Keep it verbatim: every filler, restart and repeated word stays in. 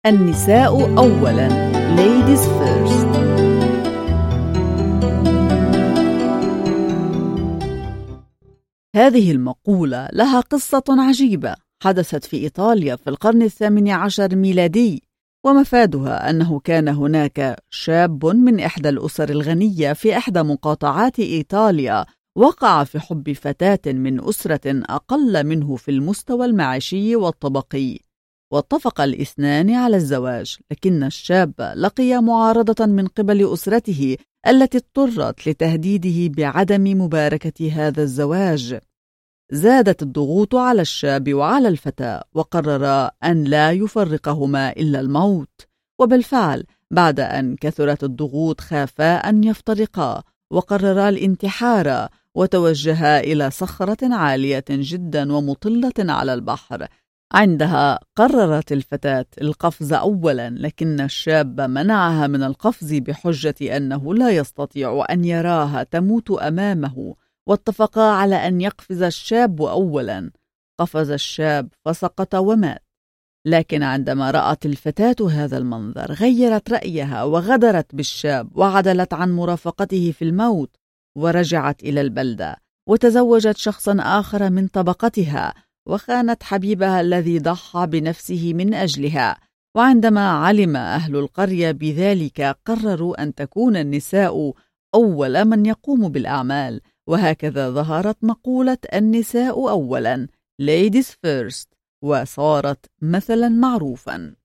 النساء أولاً Ladies First. هذه المقولة لها قصة عجيبة حدثت في إيطاليا في القرن الثامن عشر ميلادي، ومفادها أنه كان هناك شاب من إحدى الأسر الغنية في إحدى مقاطعات إيطاليا وقع في حب فتاة من أسرة أقل منه في المستوى المعيشي والطبقي، واتفق الاثنان على الزواج، لكن الشاب لقي معارضة من قبل أسرته التي اضطرت لتهديده بعدم مباركة هذا الزواج. زادت الضغوط على الشاب وعلى الفتاة، وقررا أن لا يفرقهما إلا الموت، وبالفعل بعد أن كثرت الضغوط خافا أن يفترقا وقررا الانتحار، وتوجها إلى صخرة عالية جدا ومطلة على البحر. عندها قررت الفتاة القفز أولا، لكن الشاب منعها من القفز بحجة أنه لا يستطيع أن يراها تموت أمامه، واتفقا على أن يقفز الشاب أولا. قفز الشاب فسقط ومات، لكن عندما رأت الفتاة هذا المنظر غيرت رأيها وغدرت بالشاب وعدلت عن مرافقته في الموت، ورجعت إلى البلدة وتزوجت شخصا آخر من طبقتها، وخانت حبيبها الذي ضحى بنفسه من أجلها. وعندما علم أهل القرية بذلك قرروا أن تكون النساء أول من يقوم بالأعمال، وهكذا ظهرت مقولة النساء أولاً Ladies First، وصارت مثلاً معروفاً.